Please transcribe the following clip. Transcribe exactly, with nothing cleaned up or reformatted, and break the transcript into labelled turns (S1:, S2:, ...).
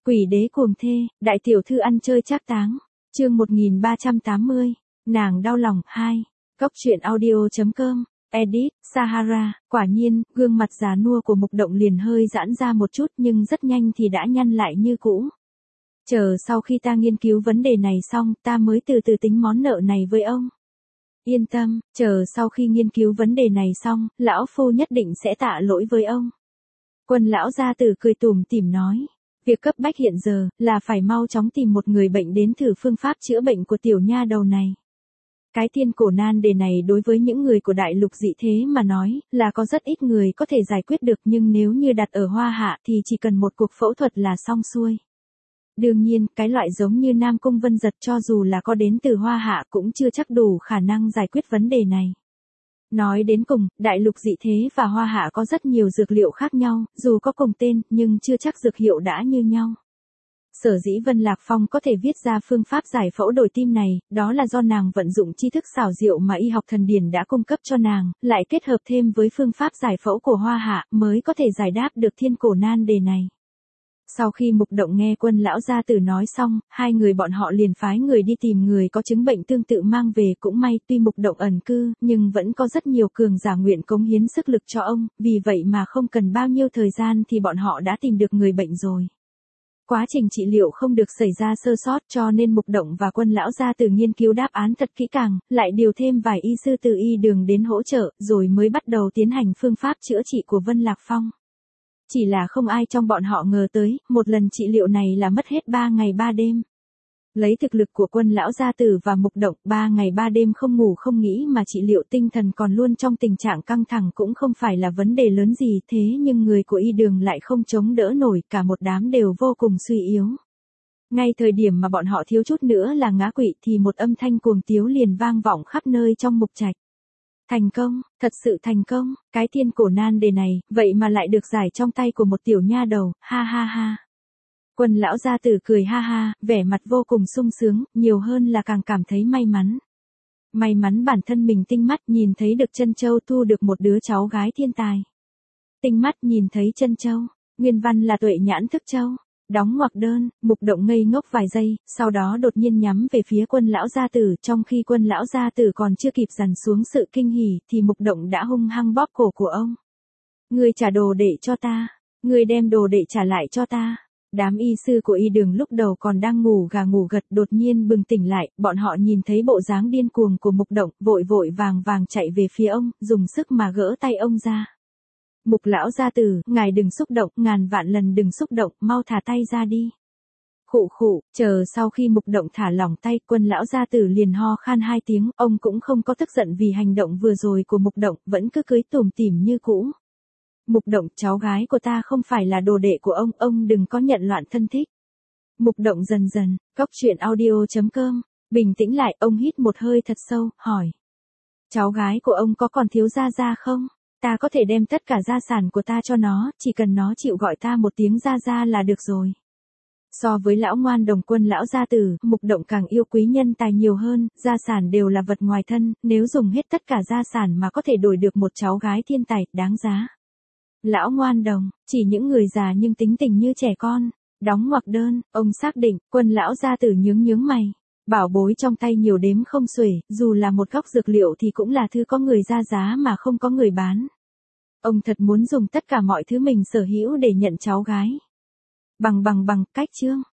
S1: Quỷ đế cuồng thê, đại tiểu thư ăn chơi trác táng. Chương một nghìn ba trăm tám mươi. Nàng đau lòng hai. Cốc truyện audio chấm com. Edit, Sahara. Quả nhiên, gương mặt già nua của Mục Động liền hơi giãn ra một chút nhưng rất nhanh thì đã nhăn lại như cũ. Chờ sau khi ta nghiên cứu vấn đề này xong, ta mới từ từ tính món nợ này với ông. Yên tâm, chờ sau khi nghiên cứu vấn đề này xong, lão phu nhất định sẽ tạ lỗi với ông. Quân lão gia tử cười tủm tỉm nói. Việc cấp bách hiện giờ, là phải mau chóng tìm một người bệnh đến thử phương pháp chữa bệnh của tiểu nha đầu này. Cái tiên cổ nan đề này đối với những người của đại lục dị thế mà nói, là có rất ít người có thể giải quyết được, nhưng nếu như đặt ở Hoa Hạ thì chỉ cần một cuộc phẫu thuật là xong xuôi. Đương nhiên, cái loại giống như Nam Cung Vân Giật cho dù là có đến từ Hoa Hạ cũng chưa chắc đủ khả năng giải quyết vấn đề này. Nói đến cùng, đại lục dị thế và Hoa Hạ có rất nhiều dược liệu khác nhau, dù có cùng tên, nhưng chưa chắc dược hiệu đã như nhau. Sở dĩ Vân Lạc Phong có thể viết ra phương pháp giải phẫu đổi tim này, đó là do nàng vận dụng tri thức xảo diệu mà y học thần điển đã cung cấp cho nàng, lại kết hợp thêm với phương pháp giải phẫu của Hoa Hạ, mới có thể giải đáp được thiên cổ nan đề này. Sau khi Mục Động nghe Quân lão gia tử nói xong, hai người bọn họ liền phái người đi tìm người có chứng bệnh tương tự mang về. Cũng may tuy Mục Động ẩn cư, nhưng vẫn có rất nhiều cường giả nguyện cống hiến sức lực cho ông, vì vậy mà không cần bao nhiêu thời gian thì bọn họ đã tìm được người bệnh rồi. Quá trình trị liệu không được xảy ra sơ sót, cho nên Mục Động và Quân lão gia tử nghiên cứu đáp án thật kỹ càng, lại điều thêm vài y sư từ y đường đến hỗ trợ, rồi mới bắt đầu tiến hành phương pháp chữa trị của Vân Lạc Phong. Chỉ là không ai trong bọn họ ngờ tới, một lần trị liệu này là mất hết ba ngày ba đêm. Lấy thực lực của Quân lão gia tử và Mục Động, ba ngày ba đêm không ngủ không nghĩ mà trị liệu tinh thần còn luôn trong tình trạng căng thẳng cũng không phải là vấn đề lớn gì, thế nhưng người của y đường lại không chống đỡ nổi, cả một đám đều vô cùng suy yếu. Ngay thời điểm mà bọn họ thiếu chút nữa là ngã quỵ thì một âm thanh cuồng tiếu liền vang vọng khắp nơi trong Mục Trạch. Thành công, thật sự thành công, cái thiên cổ nan đề này, vậy mà lại được giải trong tay của một tiểu nha đầu, ha ha ha. Quân lão gia tử cười ha ha, vẻ mặt vô cùng sung sướng, nhiều hơn là càng cảm thấy may mắn. May mắn bản thân mình tinh mắt nhìn thấy được Trân Châu thu được một đứa cháu gái thiên tài. Tinh mắt nhìn thấy Trân Châu, nguyên văn là Tuệ Nhãn Thức Châu. Đóng ngoặc đơn, Mục Động ngây ngốc vài giây, sau đó đột nhiên nhắm về phía Quân lão gia tử, trong khi Quân lão gia tử còn chưa kịp dằn xuống sự kinh hỉ thì Mục Động đã hung hăng bóp cổ của ông. Ngươi trả đồ đệ cho ta, ngươi đem đồ đệ trả lại cho ta. Đám y sư của y đường lúc đầu còn đang ngủ gà ngủ gật đột nhiên bừng tỉnh lại, bọn họ nhìn thấy bộ dáng điên cuồng của Mục Động, vội vội vàng vàng chạy về phía ông, dùng sức mà gỡ tay ông ra. Mục lão gia tử, ngài đừng xúc động, ngàn vạn lần đừng xúc động, mau thả tay ra đi. Khụ khụ, chờ sau khi Mục Động thả lỏng tay, Quân lão gia tử liền ho khan hai tiếng, ông cũng không có tức giận vì hành động vừa rồi của Mục Động, vẫn cứ cưới tủm tỉm như cũ. Mục Động, cháu gái của ta không phải là đồ đệ của ông, ông đừng có nhận loạn thân thích. Mục Động dần dần, cốc truyện audio chấm com, bình tĩnh lại, ông hít một hơi thật sâu, hỏi. Cháu gái của ông có còn thiếu gia gia không? Ta có thể đem tất cả gia sản của ta cho nó, chỉ cần nó chịu gọi ta một tiếng gia gia là được rồi. So với lão ngoan đồng Quân lão gia tử, Mục Động càng yêu quý nhân tài nhiều hơn, gia sản đều là vật ngoài thân, nếu dùng hết tất cả gia sản mà có thể đổi được một cháu gái thiên tài, đáng giá. Lão ngoan đồng, chỉ những người già nhưng tính tình như trẻ con. Đóng ngoặc đơn, ông xác định, Quân lão gia tử nhướng nhướng mày. Bảo bối trong tay nhiều đếm không xuể, dù là một góc dược liệu thì cũng là thứ có người ra giá mà không có người bán. Ông thật muốn dùng tất cả mọi thứ mình sở hữu để nhận cháu gái. Bằng bằng bằng, cách chương.